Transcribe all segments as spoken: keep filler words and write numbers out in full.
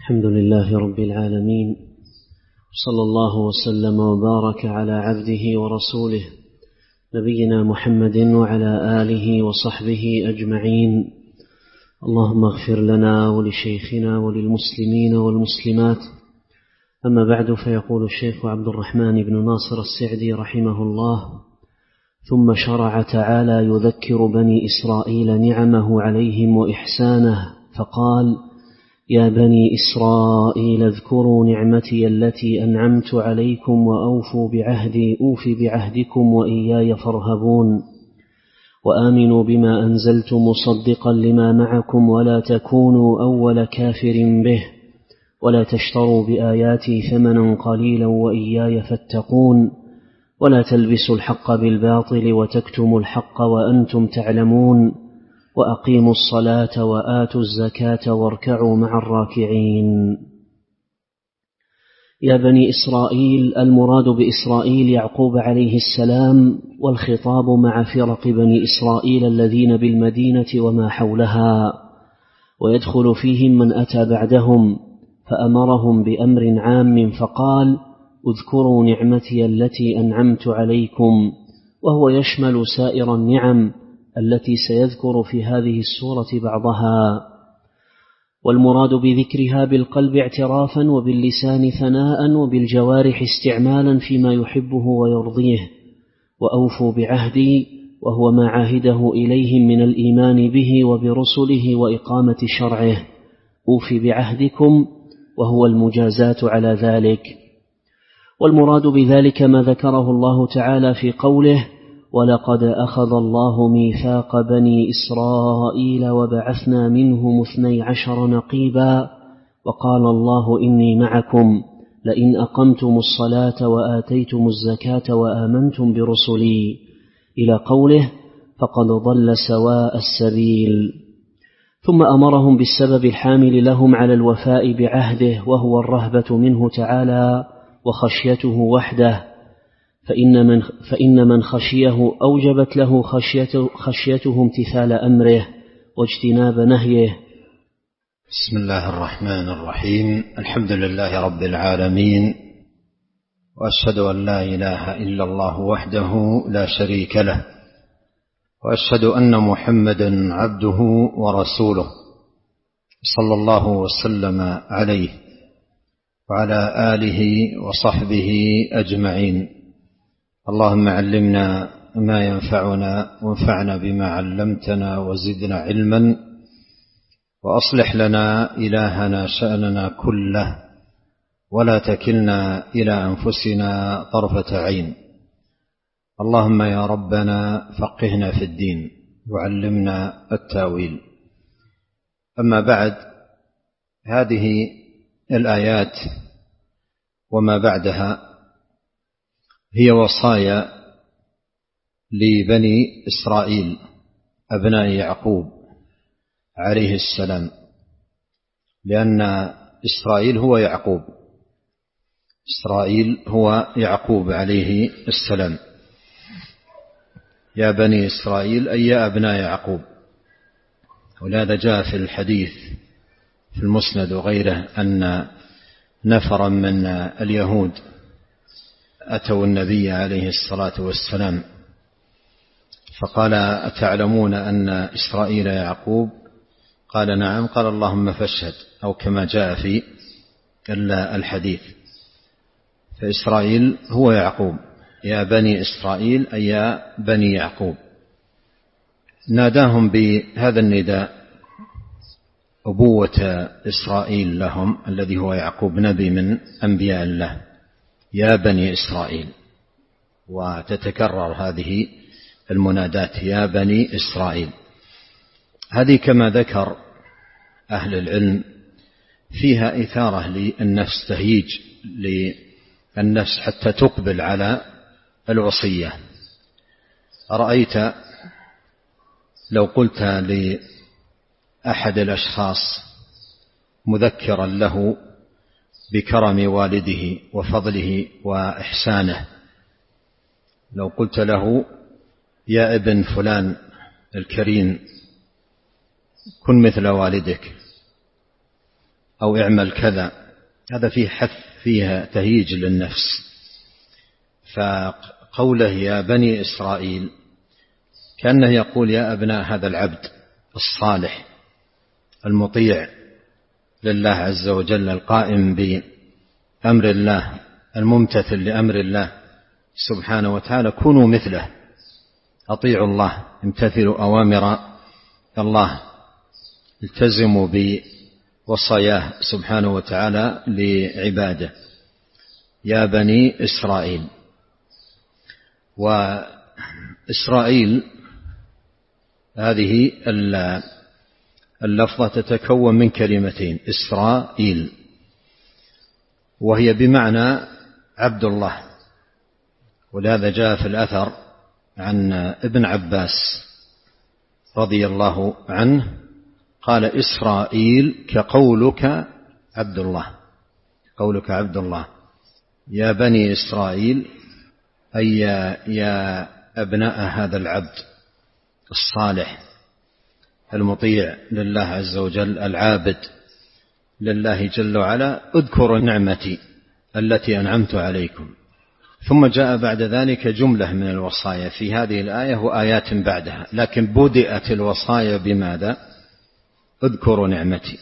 الحمد لله رب العالمين، صلى الله وسلم وبارك على عبده ورسوله نبينا محمد وعلى آله وصحبه أجمعين. اللهم اغفر لنا ولشيخنا وللمسلمين والمسلمات. أما بعد، فيقول الشيخ عبد الرحمن بن ناصر السعدي رحمه الله: ثم شرع تعالى يذكر بني إسرائيل نعمه عليهم وإحسانه، فقال: يا بني إسرائيل اذكروا نعمتي التي أنعمت عليكم وأوفوا بعهدي أوف بعهدكم وإياي فارهبون، وآمنوا بما أنزلت مصدقا لما معكم ولا تكونوا أول كافر به، ولا تشتروا بآياتي ثمنا قليلا وإياي فاتقون، ولا تلبسوا الحق بالباطل وتكتموا الحق وأنتم تعلمون، وأقيموا الصلاة وآتوا الزكاة واركعوا مع الراكعين. يا بني إسرائيل، المراد بإسرائيل يعقوب عليه السلام، والخطاب مع فرق بني إسرائيل الذين بالمدينة وما حولها، ويدخل فيهم من أتى بعدهم، فأمرهم بأمر عام فقال: اذكروا نعمتي التي أنعمت عليكم، وهو يشمل سائر النعم التي سيذكر في هذه السورة بعضها، والمراد بذكرها بالقلب اعترافا، وباللسان ثناء، وبالجوارح استعمالا فيما يحبه ويرضيه. وأوفوا بعهدي، وهو ما عاهده إليهم من الإيمان به وبرسله وإقامة شرعه. أوف بعهدكم، وهو المجازات على ذلك. والمراد بذلك ما ذكره الله تعالى في قوله: ولقد أخذ الله ميثاق بني إسرائيل وبعثنا منهم اثني عشر نقيبا، وقال الله إني معكم لئن أقمتم الصلاة وآتيتم الزكاة وآمنتم برسلي، إلى قوله: فقد ضل سواء السبيل. ثم أمرهم بالسبب الحامل لهم على الوفاء بعهده، وهو الرهبة منه تعالى وخشيته وحده، فإن من, فإن من خشيه أوجبت له خشيته, خشيته امتثال أمره واجتناب نهيه. بسم الله الرحمن الرحيم. الحمد لله رب العالمين، وأشهد أن لا إله إلا الله وحده لا شريك له، وأشهد أن محمدا عبده ورسوله، صلى الله وسلم عليه وعلى آله وصحبه أجمعين. اللهم علمنا ما ينفعنا، وانفعنا بما علمتنا، وزدنا علما، وأصلح لنا إلهنا شأننا كله، ولا تكلنا إلى أنفسنا طرفة عين. اللهم يا ربنا فقهنا في الدين وعلمنا التاويل. أما بعد، هذه الآيات وما بعدها هي وصايا لبني إسرائيل أبناء يعقوب عليه السلام، لأن إسرائيل هو يعقوب، إسرائيل هو يعقوب عليه السلام. يا بني إسرائيل أي يا أبناء يعقوب. ولهذا جاء في الحديث في المسند وغيره أن نفرا من اليهود أتوا النبي عليه الصلاة والسلام فقال: أتعلمون أن إسرائيل يعقوب؟ قال: نعم. قال: اللهم فاشهد، أو كما جاء في الحديث. فإسرائيل هو يعقوب. يا بني إسرائيل أي يا بني يعقوب. ناداهم بهذا النداء أبوة إسرائيل لهم، الذي هو يعقوب نبي من أنبياء الله. يا بني إسرائيل، وتتكرر هذه المنادات: يا بني إسرائيل. هذه كما ذكر أهل العلم فيها إثارة للنفس، تهييج للنفس حتى تقبل على الوصية. أرأيت لو قلت لأحد الأشخاص مذكرا له بكرم والده وفضله وإحسانه، لو قلت له: يا ابن فلان الكريم كن مثل والدك، أو اعمل كذا، هذا فيه حث، فيها تهييج للنفس. فقوله يا بني إسرائيل كأنه يقول يا أبناء هذا العبد الصالح المطيع لله عز وجل، القائم بأمر الله، الممتثل لأمر الله سبحانه وتعالى، كونوا مثله، أطيعوا الله، امتثلوا أوامر الله، التزموا بوصاياه سبحانه وتعالى لعباده. يا بني إسرائيل. وإسرائيل هذه اللفظة تتكون من كلمتين، إسرائيل، وهي بمعنى عبد الله. ولهذا جاء في الأثر عن ابن عباس رضي الله عنه قال إسرائيل كقولك عبد الله، قولك عبد الله. يا بني إسرائيل أي يا أبناء هذا العبد الصالح المطيع لله عز وجل، العابد لله جل وعلا، اذكروا نعمتي التي أنعمت عليكم. ثم جاء بعد ذلك جملة من الوصايا في هذه الآية وآيات بعدها، لكن بدأت الوصايا بماذا؟ اذكروا نعمتي.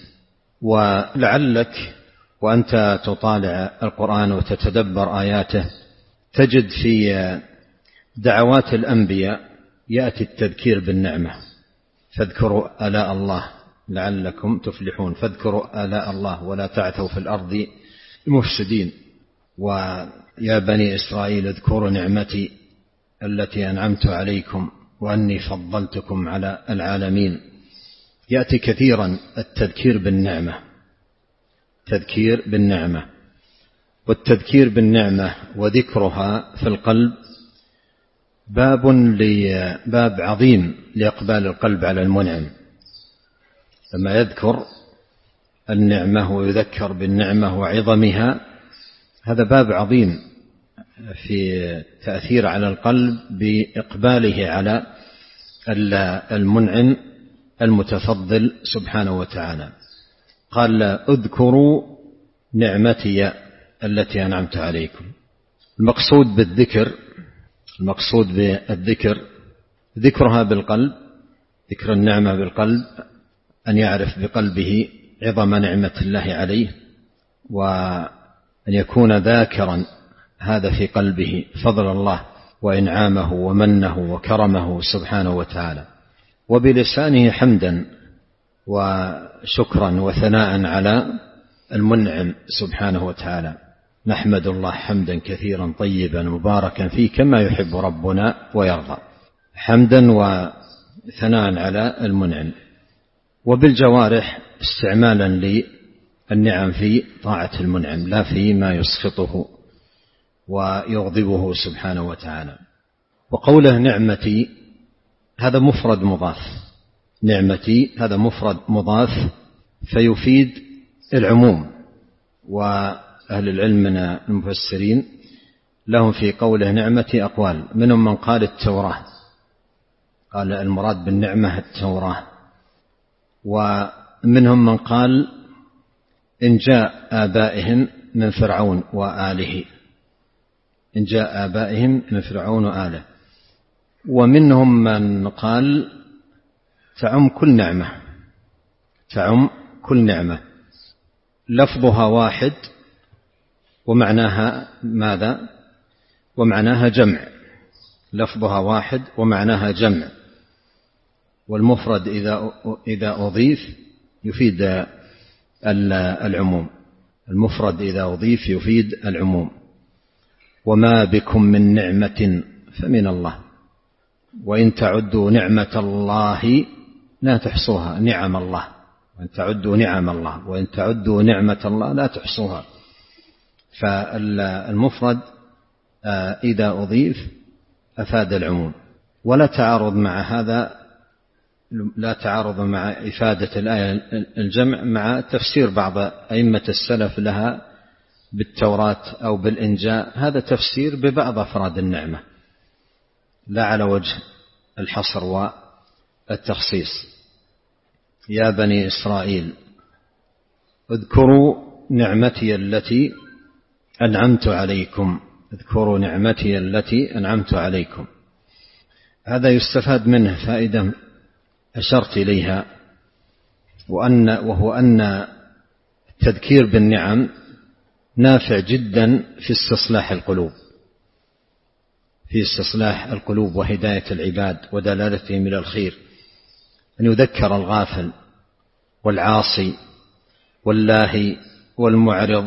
ولعلك وأنت تطالع القرآن وتتدبر آياته تجد في دعوات الأنبياء يأتي التذكير بالنعمة، فاذكروا آلاء الله لعلكم تفلحون، فاذكروا آلاء الله ولا تعثوا في الأرض مفسدين. ويا بني إسرائيل اذكروا نعمتي التي أنعمت عليكم وأني فضلتكم على العالمين. يأتي كثيرا التذكير بالنعمة، تذكير بالنعمة. والتذكير بالنعمة وذكرها في القلب باب باب عظيم لإقبال القلب على المنعم. لما يذكر النعمة ويذكر بالنعمة وعظمها، هذا باب عظيم في تأثير على القلب بإقباله على المنعم المتفضل سبحانه وتعالى. قال اذكروا نعمتي التي أنعمت عليكم. المقصود بالذكر، المقصود بالذكر ذكرها بالقلب، ذكر النعمة بالقلب، أن يعرف بقلبه عظم نعمة الله عليه، وأن يكون ذاكرا هذا في قلبه فضل الله وإنعامه ومنه وكرمه سبحانه وتعالى، وبلسانه حمدا وشكرا وثناء على المنعم سبحانه وتعالى. نحمد الله حمدا كثيرا طيبا مباركا فيه كما يحب ربنا ويرضى، حمدا وثناء على المنعم. وبالجوارح استعمالا للنعم في طاعة المنعم، لا في ما يسخطه ويغضبه سبحانه وتعالى. وقوله نعمتي هذا مفرد مضاف، نعمتي هذا مفرد مضاف فيفيد العموم. وأهل العلم من المفسرين لهم في قوله نعمتي أقوال، منهم من قال التوراة، قال المراد بالنعمة التوراة، ومنهم من قال إن جاء آبائهم من فرعون وآله، إن جاء آبائهم من فرعون وآله. ومنهم من قال تعم كل نعمة، تعم كل نعمة، لفظها واحد ومعناها ماذا؟ ومعناها جمع، لفظها واحد ومعناها جمع. والمفرد إذا إذا أضيف يفيد العموم، المفرد إذا أضيف يفيد العموم. وما بكم من نعمة فمن الله وإن تعدوا نعمة الله لا تحصوها، نعم الله، وإن تعدوا نعم الله وإن تعدوا نعمة الله لا تحصوها. فالمفرد إذا أضيف أفاد العموم، ولا تعارض مع هذا، لا تعارض مع إفادة الآية الجمع مع تفسير بعض أئمة السلف لها بالتوراة أو بالإنجاء، هذا تفسير ببعض أفراد النعمة لا على وجه الحصر والتخصيص. يا بني إسرائيل اذكروا نعمتي التي أنعمت عليكم، اذكروا نعمتي التي أنعمت عليكم. هذا يستفاد منه فائدة أشرت إليها، وأن وهو أن التذكير بالنعم نافع جدا في استصلاح القلوب، في استصلاح القلوب وهداية العباد ودلالتهم إلى الخير. أن يذكر الغافل والعاصي واللاهي والمعرض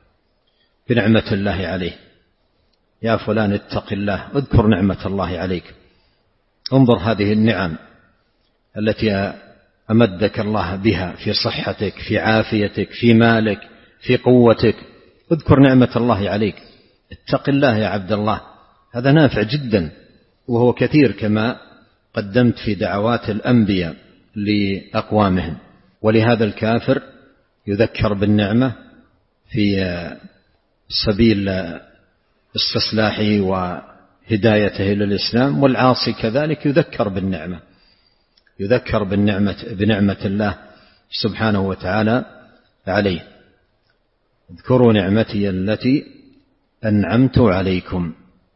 بنعمة الله عليه. يا فلان اتق الله، اذكر نعمة الله عليك، انظر هذه النعم التي أمدك الله بها في صحتك، في عافيتك، في مالك، في قوتك، اذكر نعمة الله عليك، اتق الله يا عبد الله. هذا نافع جدا، وهو كثير كما قدمت في دعوات الأنبياء لأقوامهم. ولهذا الكافر يذكر بالنعمة في سبيل استصلاحه وهدايته إلى الإسلام، والعاصي كذلك يذكر بالنعمة، يذكر بالنعمة بنعمة الله سبحانه وتعالى عليه. اذكروا نعمتي التي أنعمت عليكم.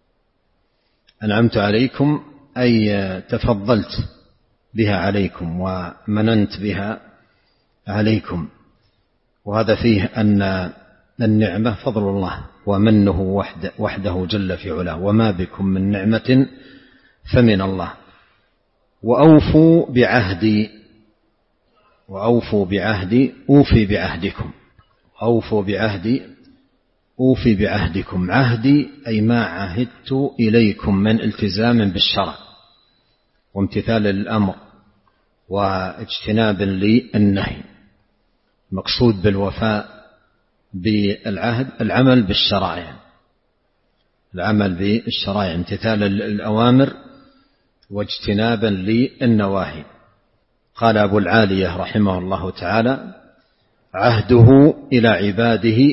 أنعمت عليكم أي تفضلت بها عليكم ومننت بها عليكم. وهذا فيه أن النعمة فضل الله ومنه وحده, وحده جل في علاه، وما بكم من نعمة فمن الله. وأوفوا بعهدي، وأوفوا بعهدي أوفي بعهدكم، أوفوا بعهدي أوفي بعهدكم. عهدي أي ما عهدت إليكم من التزام بالشرع وامتثال للأمر واجتناب للنهي. مقصود بالوفاء بالعهد العمل بالشرائع، العمل بالشرائع، امتثال الأوامر واجتنابا للنواهي. قال أبو العالية رحمه الله تعالى: عهده إلى عباده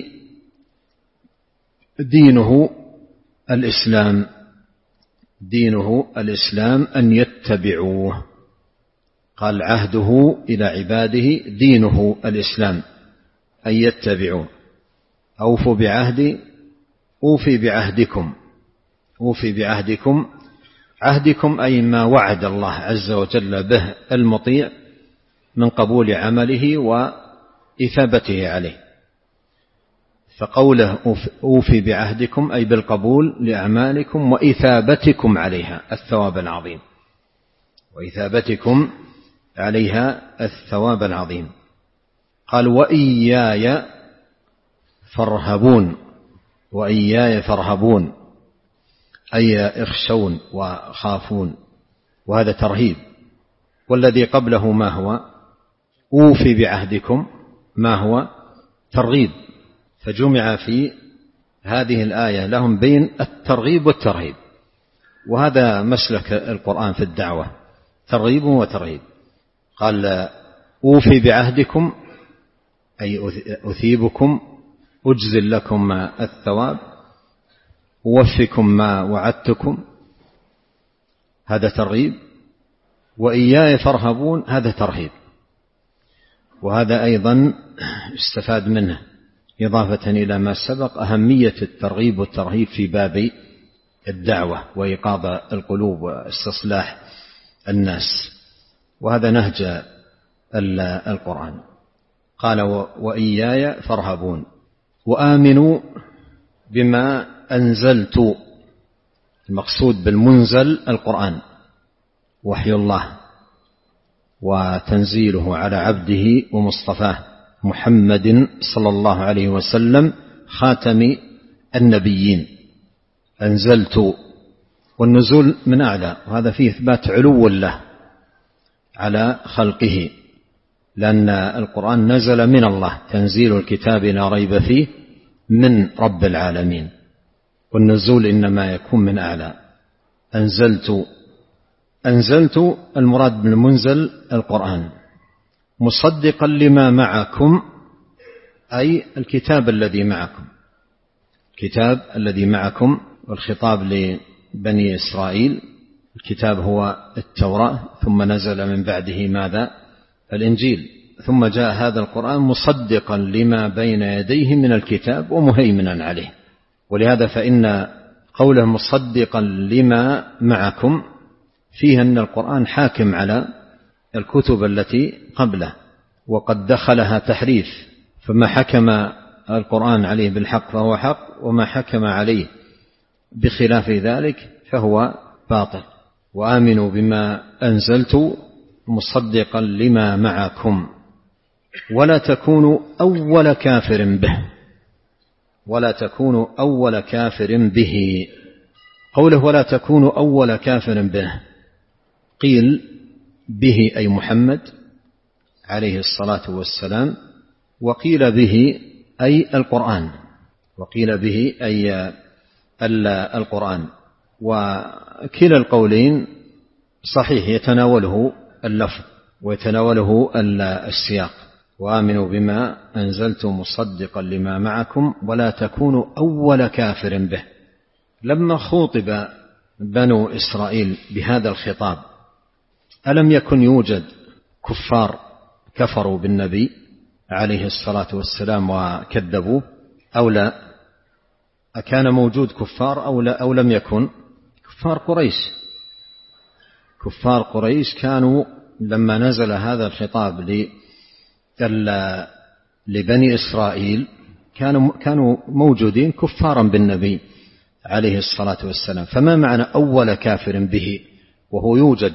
دينه الإسلام، دينه الإسلام أن يتبعوه. قال: عهده إلى عباده دينه الإسلام أن يتبعوه. أوفوا بعهدي أوفي بعهدكم، أوفي بعهدكم. عهدكم أي ما وعد الله عز وجل به المطيع من قبول عمله وإثابته عليه. فقوله أوفي بعهدكم أي بالقبول لأعمالكم وإثابتكم عليها الثواب العظيم، وإثابتكم عليها الثواب العظيم. قال: وإياي فارهبون، وإياي فارهبون أي اخشون وخافون، وهذا ترهيب. والذي قبله ما هو؟ أوفي بعهدكم، ما هو؟ ترغيب. فجمع في هذه الآية لهم بين الترغيب والترهيب، وهذا مسلك القرآن في الدعوة، ترغيب وترهيب. قال: أوفي بعهدكم أي أثيبكم، أجزل لكم الثواب، أوفكم ما وعدتكم، هذا ترغيب. وإياي فارهبون هذا ترهيب. وهذا أيضا استفاد منه إضافة إلى ما سبق أهمية الترغيب والترهيب في باب الدعوة وإيقاظ القلوب واستصلاح الناس، وهذا نهج القرآن. قال: وإياي فارهبون وآمنوا بما أنزلت. المقصود بالمنزل القرآن، وحي الله وتنزيله على عبده ومصطفاه محمد صلى الله عليه وسلم خاتم النبيين. أنزلت، والنزول من أعلى، وهذا فيه إثبات علو له على خلقه، لأن القرآن نزل من الله، تنزيل الكتاب لا ريب فيه من رب العالمين، والنزول إنما يكون من أعلى. أنزلت، أنزلت المراد بالمنزل القرآن، مصدقا لما معكم أي الكتاب الذي معكم، الكتاب الذي معكم. والخطاب لبني إسرائيل، الكتاب هو التوراة، ثم نزل من بعده ماذا؟ الإنجيل. ثم جاء هذا القرآن مصدقا لما بين يديه من الكتاب ومهيمنا عليه. ولهذا فإن قوله مصدقا لما معكم فيه أن القرآن حاكم على الكتب التي قبله، وقد دخلها تحريف، فما حكم القرآن عليه بالحق فهو حق، وما حكم عليه بخلاف ذلك فهو باطل. وآمنوا بما أنزلت مصدقا لما معكم ولا تكونوا أول كافر به، ولا تكونوا أول كافر به. قوله ولا تكونوا أول كافر به، قيل به أي محمد عليه الصلاة والسلام، وقيل به أي القرآن، وقيل به أي القرآن، وكلا القولين صحيح يتناوله اللفظ ويتناوله السياق. وآمنوا بما أنزلت مصدقا لما معكم ولا تكونوا أول كافر به. لما خوطب بنو إسرائيل بهذا الخطاب ألم يكن يوجد كفار كفروا بالنبي عليه الصلاة والسلام وكذبوه أو لا؟ أكان موجود كفار أو لا أو لم يكن؟ كفار قريش كفار قريش كانوا لما نزل هذا الخطاب لبني إسرائيل كانوا كانوا موجودين كفارا بالنبي عليه الصلاة والسلام. فما معنى أول كافر به وهو يوجد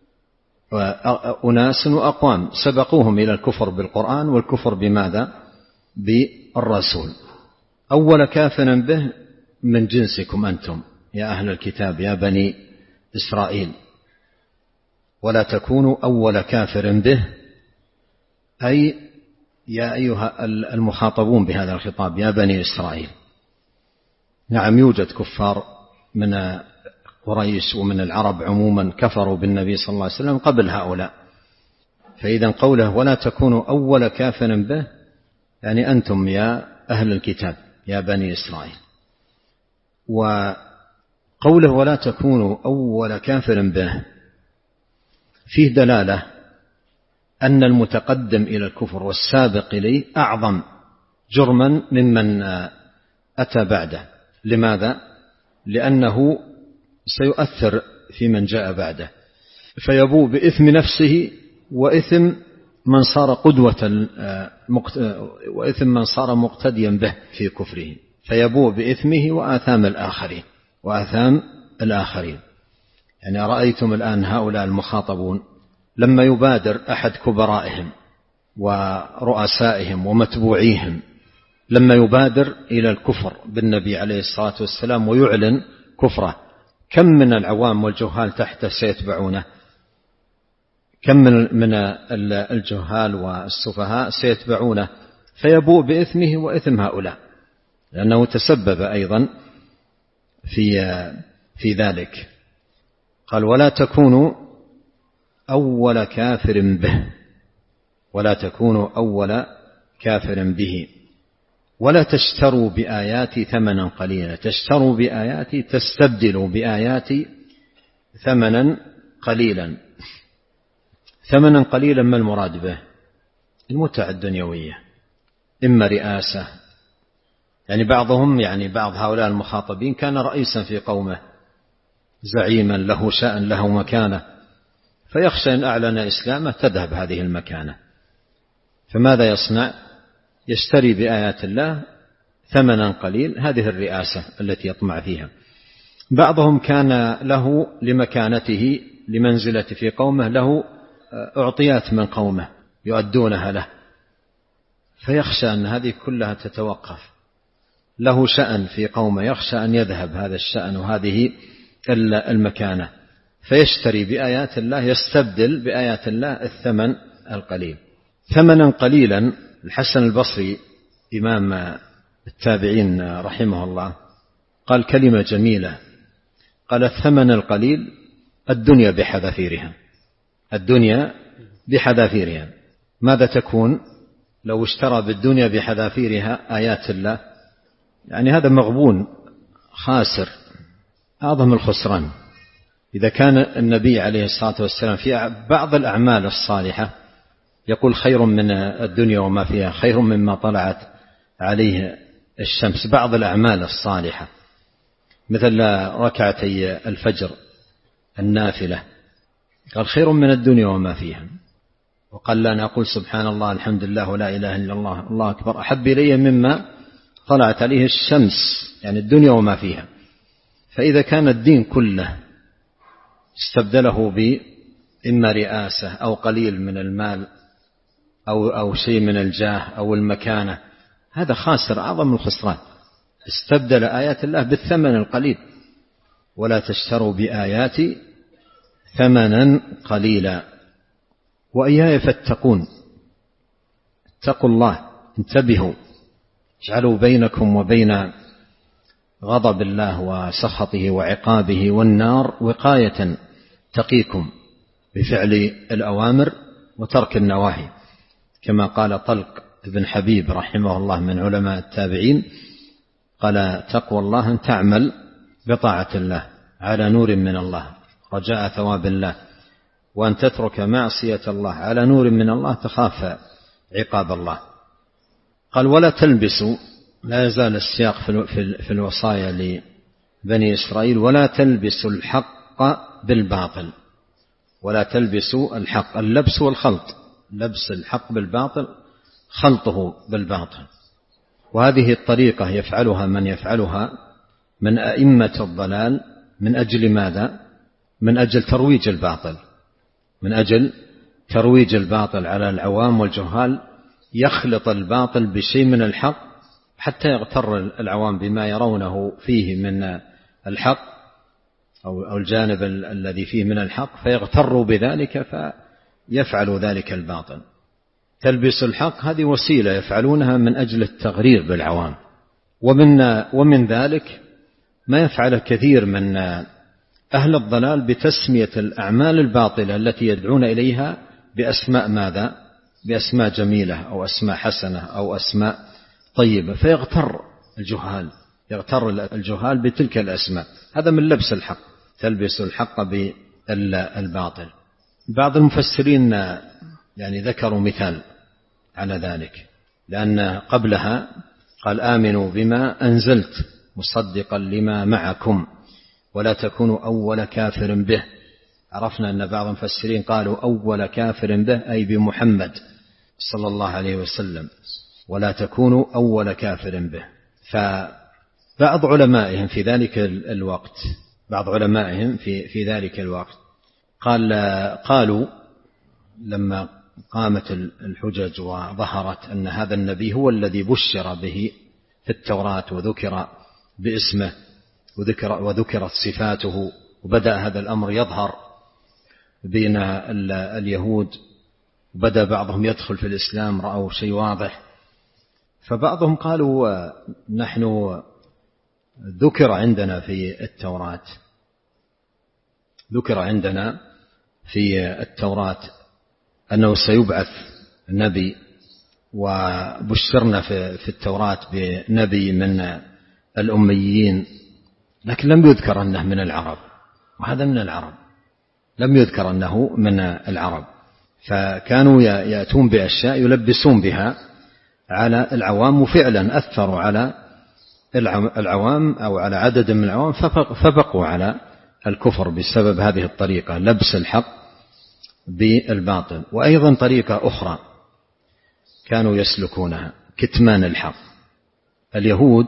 أناس وأقوام سبقوهم إلى الكفر بالقرآن والكفر بماذا؟ بالرسول. أول كافر به من جنسكم أنتم يا أهل الكتاب يا بني إسرائيل. ولا تكونوا أول كافر به أي يا أيها المخاطبون بهذا الخطاب يا بني إسرائيل. نعم يوجد كفار من قريش ومن العرب عموما كفروا بالنبي صلى الله عليه وسلم قبل هؤلاء. فإذا قوله ولا تكونوا أول كافر به يعني أنتم يا أهل الكتاب يا بني إسرائيل. وقوله ولا تكونوا أول كافر به فيه دلالة أن المتقدم إلى الكفر والسابق إليه أعظم جرما ممن أتى بعده. لماذا؟ لأنه سيؤثر في من جاء بعده، فيبوء بإثم نفسه وإثم من صار قدوة وإثم من صار مقتديا به في كفره، فيبوء بإثمه وآثام الآخرين وآثام الآخرين. يعني رأيتم الآن هؤلاء المخاطبون لما يبادر أحد كبرائهم ورؤسائهم ومتبوعيهم لما يبادر إلى الكفر بالنبي عليه الصلاة والسلام ويعلن كفره، كم من العوام والجهال تحته سيتبعونه؟ كم من الجهال والسفهاء سيتبعونه؟ فيبوء بإثمه وإثم هؤلاء لأنه تسبب أيضا في في ذلك. قال ولا تكونوا أول كافر به، ولا تكونوا أول كافر به، ولا تشتروا بآياتي ثمنا قليلا. تشتروا بآياتي تستبدلوا بآياتي ثمنا قليلا. ثمنا قليلا ما المراد به؟ المتع الدنيوية، إما رئاسة، يعني بعضهم يعني بعض هؤلاء المخاطبين كان رئيسا في قومه زعيما له شأن له مكانة، فيخشى أن أعلن إسلامه تذهب هذه المكانة، فماذا يصنع؟ يشتري بآيات الله ثمنا قليل، هذه الرئاسة التي يطمع فيها. بعضهم كان له لمكانته لمنزلة في قومه له أعطيات من قومه يؤدونها له، فيخشى أن هذه كلها تتوقف. له شأن في قومه يخشى أن يذهب هذا الشأن وهذه المكانة، فيشتري بآيات الله، يستبدل بآيات الله الثمن القليل. ثمنا قليلا. الحسن البصري إمام التابعين رحمه الله قال كلمة جميلة، قال الثمن القليل الدنيا بحذافيرها. الدنيا بحذافيرها ماذا تكون لو اشترى بالدنيا بحذافيرها آيات الله؟ يعني هذا مغبون خاسر أعظم الخسران. إذا كان النبي عليه الصلاة والسلام في بعض الأعمال الصالحة يقول خير من الدنيا وما فيها، خير مما طلعت عليه الشمس. بعض الأعمال الصالحة مثل ركعتي الفجر النافلة قال خير من الدنيا وما فيها، وقال لا نقول سبحان الله الحمد لله ولا إله إلا الله الله أكبر أحب إلي مما طلعت عليه الشمس، يعني الدنيا وما فيها. فإذا كان الدين كله استبدله بإما رئاسة أو قليل من المال أو, أو شيء من الجاه أو المكانة، هذا خاسر أعظم الخسران. استبدل آيات الله بالثمن القليل، ولا تشتروا بآياتي ثمنا قليلا وإياي فاتقون. اتقوا الله، انتبهوا، اجعلوا بينكم وبين غضب الله وسخطه وعقابه والنار وقاية تقيكم بفعل الأوامر وترك النواهي، كما قال طلق بن حبيب رحمه الله من علماء التابعين قال تقوى الله أن تعمل بطاعة الله على نور من الله رجاء ثواب الله، وأن تترك معصية الله على نور من الله تخاف عقاب الله. قال ولا تلبسوا، لا يزال السياق في الوصايا لبني إسرائيل، ولا تلبسوا الحق بالباطل. ولا تلبسوا الحق، اللبس والخلط، لبس الحق بالباطل خلطه بالباطل. وهذه الطريقة يفعلها من يفعلها من أئمة الضلال من أجل ماذا؟ من أجل ترويج الباطل، من أجل ترويج الباطل على العوام والجهال، يخلط الباطل بشيء من الحق حتى يغتر العوام بما يرونه فيه من الحق أو الجانب الذي فيه من الحق، فيغتروا بذلك فيفعلوا ذلك الباطل. تلبس الحق هذه وسيلة يفعلونها من أجل التغرير بالعوام. ومن, ومن ذلك ما يفعل كثير من أهل الضلال بتسمية الأعمال الباطلة التي يدعون إليها بأسماء ماذا؟ بأسماء جميلة أو أسماء حسنة أو أسماء طيبة، فيغتر الجهال، يغتر الجهال بتلك الأسماء. هذا من لبس الحق، تلبس الحق بالباطل. بعض المفسرين يعني ذكروا مثال على ذلك، لأن قبلها قال آمنوا بما أنزلت مصدقا لما معكم ولا تكونوا أول كافر به. عرفنا أن بعض المفسرين قالوا أول كافر به أي بمحمد صلى الله عليه وسلم، ولا تكونوا أول كافر به. فبعض علمائهم في ذلك الوقت بعض علمائهم في, في ذلك الوقت قال قالوا لما قامت الحجج وظهرت أن هذا النبي هو الذي بشر به في التوراة وذكر باسمه وذكر وذكرت صفاته، وبدأ هذا الأمر يظهر بين اليهود، وبدأ بعضهم يدخل في الإسلام، رأوا شيء واضح. فبعضهم قالوا نحن ذكر عندنا في التوراة ذكر عندنا في التوراة أنه سيبعث نبي، وبشرنا في التوراة بنبي من الأميين، لكن لم يذكر أنه من العرب، وهذا من العرب، لم يذكر أنه من العرب. فكانوا يأتون بأشياء يلبسون بها على العوام، وفعلا أثروا على العوام أو على عدد من العوام فبقوا على الكفر بسبب هذه الطريقة، لبس الحق بالباطل. وأيضا طريقة أخرى كانوا يسلكونها كتمان الحق. اليهود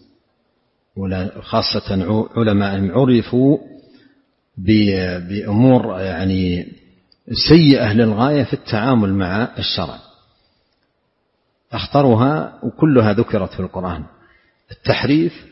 خاصة علماء عرفوا بأمور يعني سيئة للغاية في التعامل مع الشرع، أخطرها وكلها ذكرت في القرآن: التحريف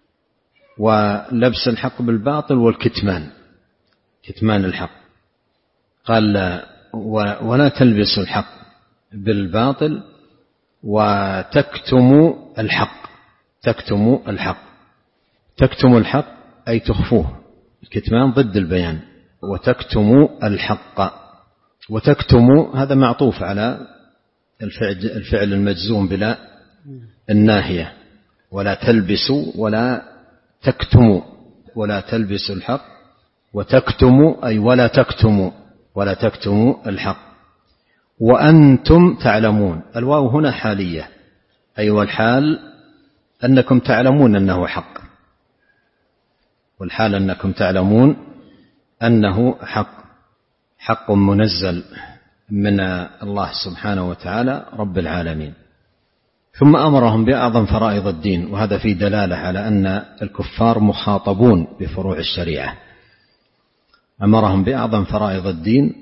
ولبس الحق بالباطل والكتمان، كتمان الحق. قال ولا تلبسوا الحق بالباطل وتكتموا الحق. تكتموا الحق، تكتموا الحق أي تخفوه، الكتمان ضد البيان. وتكتموا الحق، وتكتموا هذا معطوف على الفعل, الفعل المجزوم بلا الناهية. ولا تلبسوا ولا تكتموا، ولا تلبسوا الحق وتكتموا أي ولا تكتموا، ولا تكتموا الحق. وأنتم تعلمون. الواو هنا حالية، أي والحال أنكم تعلمون أنه حق، والحال أنكم تعلمون أنه حق، حق منزل من الله سبحانه وتعالى رب العالمين. ثم أمرهم بأعظم فرائض الدين، وهذا فيه دلالة على أن الكفار مخاطبون بفروع الشريعة. أمرهم بأعظم فرائض الدين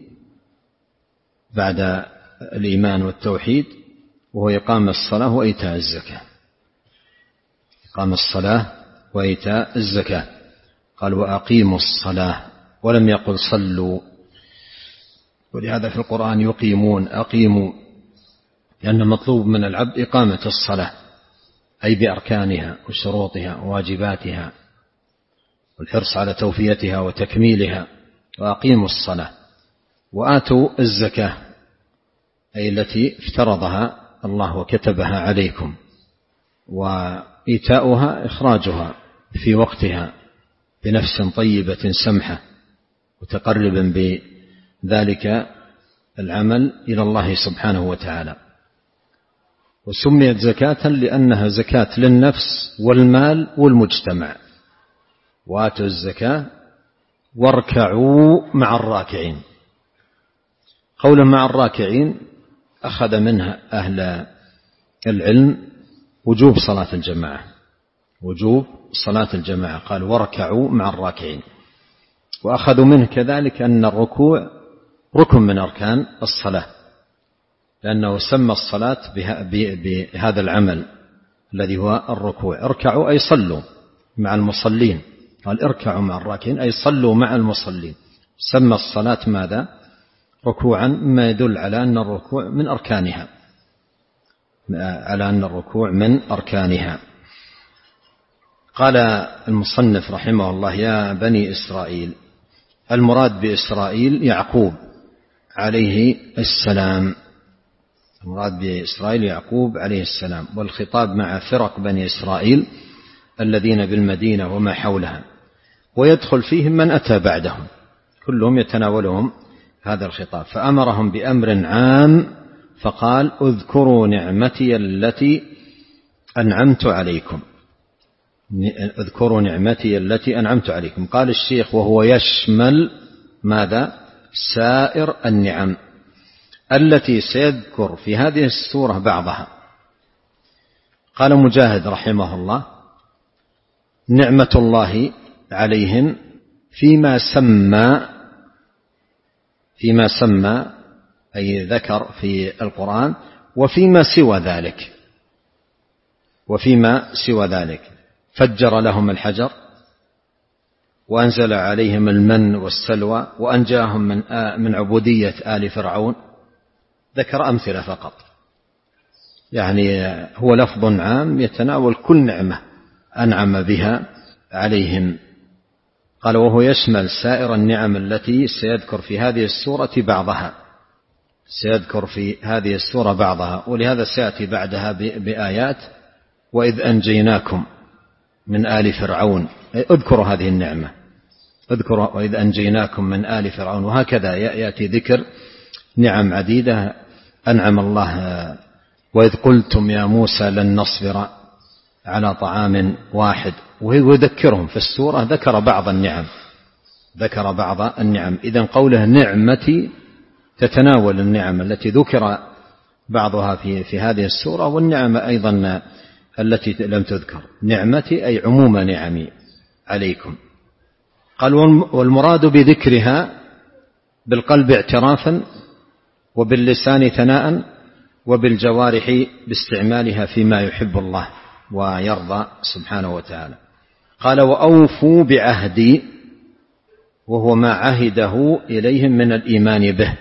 بعد الإيمان والتوحيد، وهو إقام الصلاة وإيتاء الزكاة. إقام الصلاة وإيتاء الزكاة، قال وأقيموا الصلاة، ولم يقل صلوا، ولهذا في القرآن يقيمون أقيموا، لأن مطلوب من العبد إقامة الصلاة، أي بأركانها وشروطها وواجباتها، والحرص على توفيتها وتكميلها. وأقيموا الصلاة وآتوا الزكاة، أي التي افترضها الله وكتبها عليكم، وإيتاؤها إخراجها في وقتها بنفس طيبة سمحة، متقربا بذلك العمل إلى الله سبحانه وتعالى. وسميت زكاة لأنها زكاة للنفس والمال والمجتمع. وآتوا الزكاة واركعوا مع الراكعين. قولا مع الراكعين أخذ منها أهل العلم وجوب صلاة الجماعة، وجوب صلاة الجماعة، قال واركعوا مع الراكعين. وأخذوا منه كذلك أن الركوع ركن من أركان الصلاة، لأنه سمى الصلاة بهذا العمل الذي هو الركوع. اركعوا أي صلوا مع المصلين، قال اركعوا مع الراكعين أي صلوا مع المصلين. سمى الصلاة ماذا؟ ركوعا، ما يدل على أن الركوع من أركانها، على أن الركوع من أركانها. قال المصنف رحمه الله يا بني إسرائيل، المراد بإسرائيل يعقوب عليه السلام، المراد بإسرائيل يعقوب عليه السلام، والخطاب مع فرق بني إسرائيل الذين بالمدينة وما حولها، ويدخل فيهم من أتى بعدهم، كلهم يتناولهم هذا الخطاب. فأمرهم بأمر عام فقال اذكروا نعمتي التي أنعمت عليكم، اذكروا نعمتي التي أنعمت عليكم. قال الشيخ وهو يشمل ماذا؟ سائر النعم التي سيذكر في هذه السورة بعضها. قال مجاهد رحمه الله نعمة الله عليهم فيما سمى، فيما سمى أي ذكر في القرآن، وفيما سوى ذلك، وفيما سوى ذلك فجر لهم الحجر، وأنزل عليهم المن والسلوى، وأنجاهم من من عبودية آل فرعون. ذكر أمثلة فقط، يعني هو لفظ عام يتناول كل نعمة أنعم بها عليهم. قال وهو يشمل سائر النعم التي سيذكر في هذه السورة بعضها، سيذكر في هذه السورة بعضها، ولهذا سيأتي بعدها بآيات وإذ أنجيناكم من آل فرعون، اذكروا هذه النعمة، اذكروا وإذ أنجيناكم من آل فرعون. وهكذا يأتي ذكر نعم عديدة أنعم الله. وإذ قلتم يا موسى لن نصبر على طعام واحد، ويذكرهم في السورة، ذكر بعض النعم، ذكر بعض النعم. إذن قوله نعمتي تتناول النعم التي ذكر بعضها في في هذه السورة، والنعم أيضا التي لم تذكر. نعمتي أي عموم نعمي عليكم. قال والمراد بذكرها بالقلب اعترافا، وباللسان ثناء، وبالجوارح باستعمالها فيما يحب الله ويرضى سبحانه وتعالى. قال وأوفوا بعهدي، وهو ما عهده إليهم من الإيمان به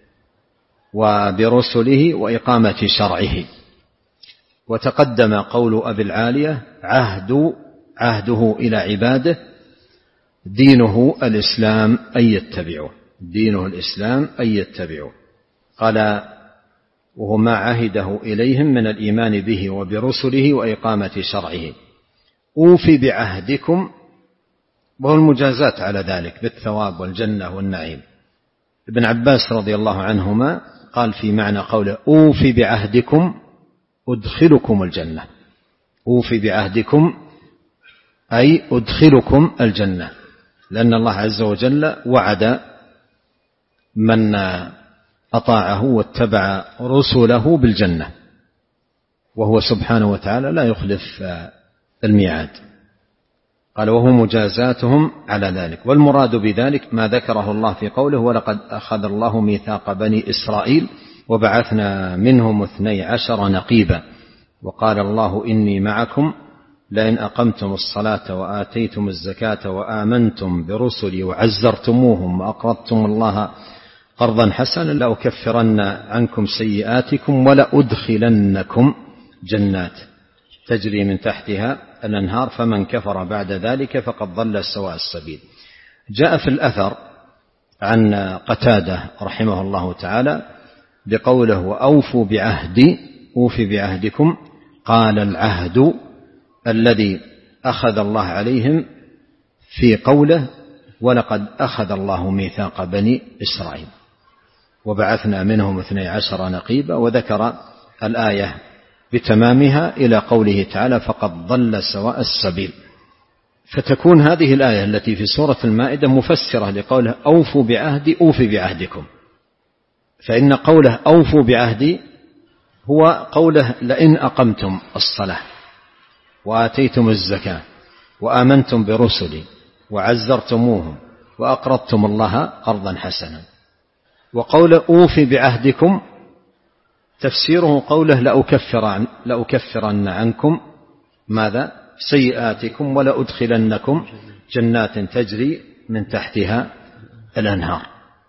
وبرسله وإقامة شرعه. وتقدم قول أبي العالية عهد عهده إلى عباده دينه الإسلام أن يتبعوه، دينه الإسلام أن يتبعوه. قال وهو ما عهده إليهم من الإيمان به وبرسله وإقامة شرعه. أوفي بعهدكم، وهو المجازات على ذلك بالثواب والجنة والنعيم. ابن عباس رضي الله عنهما قال في معنى قوله أوفي بعهدكم أدخلكم الجنة. أوفي بعهدكم أي أدخلكم الجنة، لأن الله عز وجل وعد من أطاعه واتبع رسله بالجنة، وهو سبحانه وتعالى لا يخلف الميعاد. قال وهو مجازاتهم على ذلك. والمراد بذلك ما ذكره الله في قوله ولقد أخذ الله ميثاق بني إسرائيل وبعثنا منهم اثني عشر نقيبا وقال الله إني معكم لئن أقمتم الصلاة وآتيتم الزكاة وآمنتم برسلي وعزرتموهم وأقرضتم الله قرضا حسنا لأكفرن عنكم سيئاتكم ولأدخلنكم جنات تجري من تحتها الأنهار فمن كفر بعد ذلك فقد ضل سواء السبيل. جاء في الأثر عن قتادة رحمه الله تعالى بقوله وأوفوا بعهدي أوفي بعهدكم، قال العهد الذي أخذ الله عليهم في قوله ولقد أخذ الله ميثاق بني إسرائيل وبعثنا منهم اثني عشر نقيبا، وذكر الآية بتمامها إلى قوله تعالى فقد ضل سواء السبيل. فتكون هذه الآية التي في سورة المائدة مفسرة لقوله أوفوا بعهدي أوفي بعهدكم، فإن قوله أوفوا بعهدي هو قوله لئن أقمتم الصلاة وآتيتم الزكاة وآمنتم برسلي وعزرتموهم وأقرضتم الله قرضا حسنا. وقوله أوفي بعهدكم تفسيره قوله لأكفرن, لأكفرن عنكم ماذا سيئاتكم ولأدخلنكم جنات تجري من تحتها الأنهار.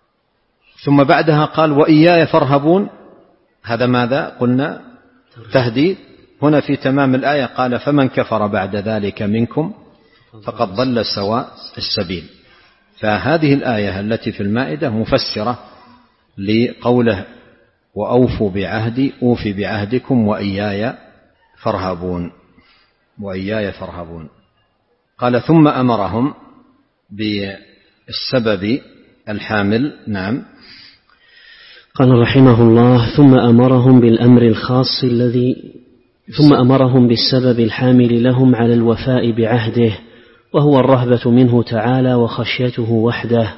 ثم بعدها قال وإياي فارهبون، هذا ماذا قلنا تهديد. هنا في تمام الآية قال فمن كفر بعد ذلك منكم فقد ضل سواء السبيل. فهذه الآية التي في المائدة مفسرة لقوله وأوفوا بعهدي أوفي بعهدكم وإياي فارهبون وإياي فارهبون. قال ثم أمرهم بالسبب الحامل. نعم. قال رحمه الله ثم أمرهم بالأمر الخاص الذي ثم أمرهم بالسبب الحامل لهم على الوفاء بعهده، وهو الرهبة منه تعالى وخشيته وحده،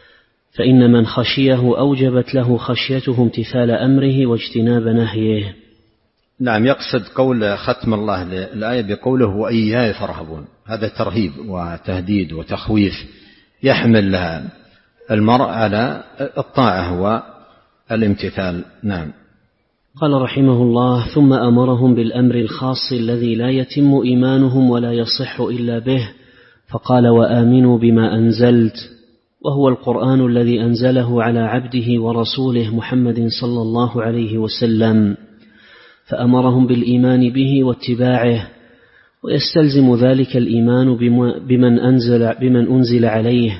فإن من خشيه أوجبت له خشيته امتثال أمره واجتناب نهيه. نعم. يقصد قول ختم الله الآية بقوله وإياي فارهبون، هذا ترهيب وتهديد وتخويف يحمل المرء على الطاعة والامتثال. نعم. قال رحمه الله ثم أمرهم بالأمر الخاص الذي لا يتم إيمانهم ولا يصح إلا به، فقال وآمنوا بما أنزلت، وهو القرآن الذي أنزله على عبده ورسوله محمد صلى الله عليه وسلم، فأمرهم بالإيمان به واتباعه، ويستلزم ذلك الإيمان بمن أنزل, بمن أنزل عليه.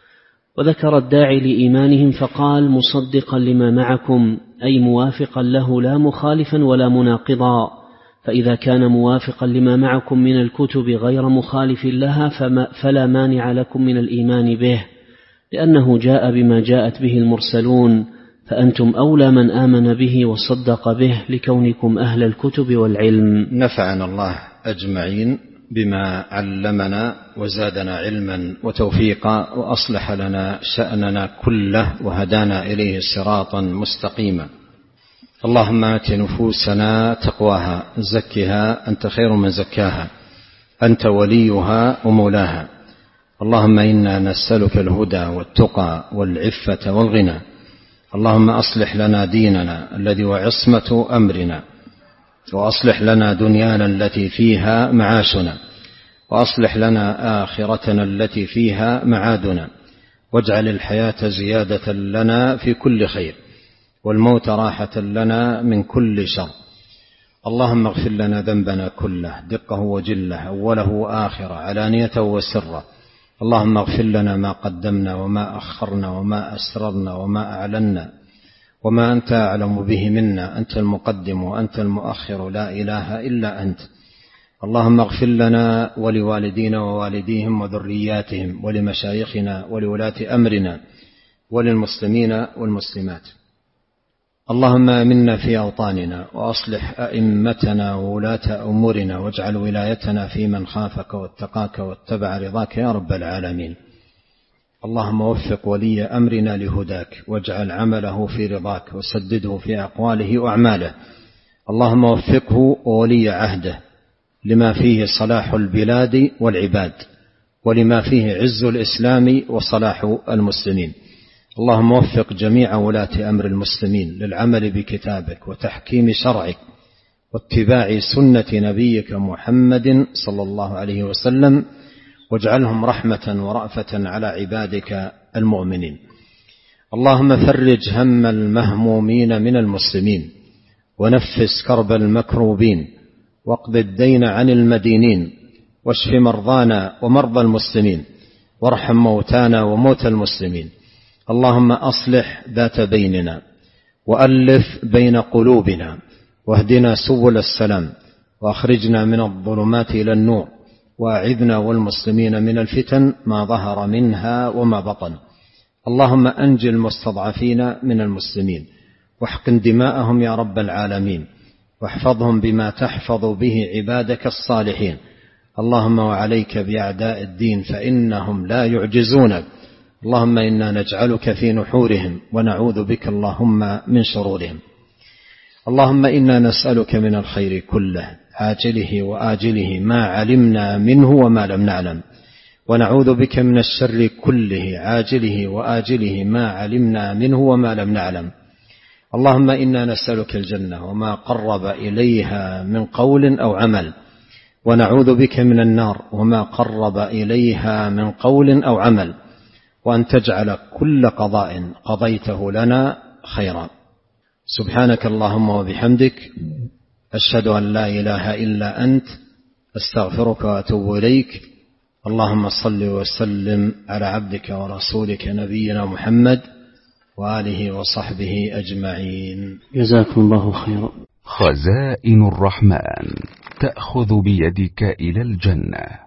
وذكر الداعي لإيمانهم فقال مصدقا لما معكم، أي موافقا له لا مخالفا ولا مناقضا، فإذا كان موافقا لما معكم من الكتب غير مخالف لها فلا مانع لكم من الإيمان به، لأنه جاء بما جاءت به المرسلون، فأنتم أولى من آمن به وصدق به لكونكم أهل الكتب والعلم. نفعنا الله أجمعين بما علمنا وزادنا علما وتوفيقا، وأصلح لنا شأننا كله وهدانا إليه صراطا مستقيما. اللهم آت نفوسنا تقواها زكها أنت خير من زكاها أنت وليها ومولاها. اللهم إنا نسألك الهدى والتقى والعفة والغنى. اللهم أصلح لنا ديننا الذي هو عصمة أمرنا، وأصلح لنا دنيانا التي فيها معاشنا، وأصلح لنا آخرتنا التي فيها معادنا، واجعل الحياة زيادة لنا في كل خير، والموت راحة لنا من كل شر. اللهم اغفر لنا ذنبنا كله دقه وجله أوله وآخره علانيته وسره. اللهم اغفر لنا ما قدمنا وما أخرنا وما أسررنا وما أعلنا وما أنت أعلم به منا، أنت المقدم وأنت المؤخر لا إله إلا أنت. اللهم اغفر لنا ولوالدينا ووالديهم وذرياتهم ولمشايخنا ولولاة أمرنا وللمسلمين والمسلمات. اللهم آمنا في أوطاننا وأصلح أئمتنا وولاة أمورنا واجعل ولايتنا في من خافك واتقاك واتبع رضاك يا رب العالمين. اللهم وفق ولي أمرنا لهداك واجعل عمله في رضاك وسدده في أقواله وأعماله. اللهم وفقه وولي عهده لما فيه صلاح البلاد والعباد ولما فيه عز الإسلام وصلاح المسلمين. اللهم وفق جميع ولاة أمر المسلمين للعمل بكتابك وتحكيم شرعك واتباع سنة نبيك محمد صلى الله عليه وسلم واجعلهم رحمة ورأفة على عبادك المؤمنين. اللهم فرج هم المهمومين من المسلمين ونفس كرب المكروبين واقض الدين عن المدينين واشف مرضانا ومرضى المسلمين وارحم موتانا وموتى المسلمين. اللهم أصلح ذات بيننا وألف بين قلوبنا واهدنا سبل السلام وأخرجنا من الظلمات إلى النور وأعذنا والمسلمين من الفتن ما ظهر منها وما بطن. اللهم أنج المستضعفين من المسلمين واحقن دماءهم يا رب العالمين واحفظهم بما تحفظ به عبادك الصالحين. اللهم وعليك بأعداء الدين فإنهم لا يعجزونك. اللهم إنا نجعلك في نحورهم ونعوذ بك اللهم من شرورهم. اللهم إنا نسألك من الخير كله عاجله وآجله ما علمنا منه وما لم نعلم ونعوذ بك من الشر كله عاجله وآجله ما علمنا منه وما لم نعلم. اللهم إنا نسألك الجنة وما قرب إليها من قول أو عمل ونعوذ بك من النار وما قرب إليها من قول أو عمل وأن تجعل كل قضاء قضيته لنا خيرا. سبحانك اللهم وبحمدك أشهد أن لا إله إلا أنت أستغفرك وأتوب إليك. اللهم صل وسلم على عبدك ورسولك نبينا محمد وآله وصحبه أجمعين. جزاكم الله خيرا. خزائن الرحمن تأخذ بيدك إلى الجنة.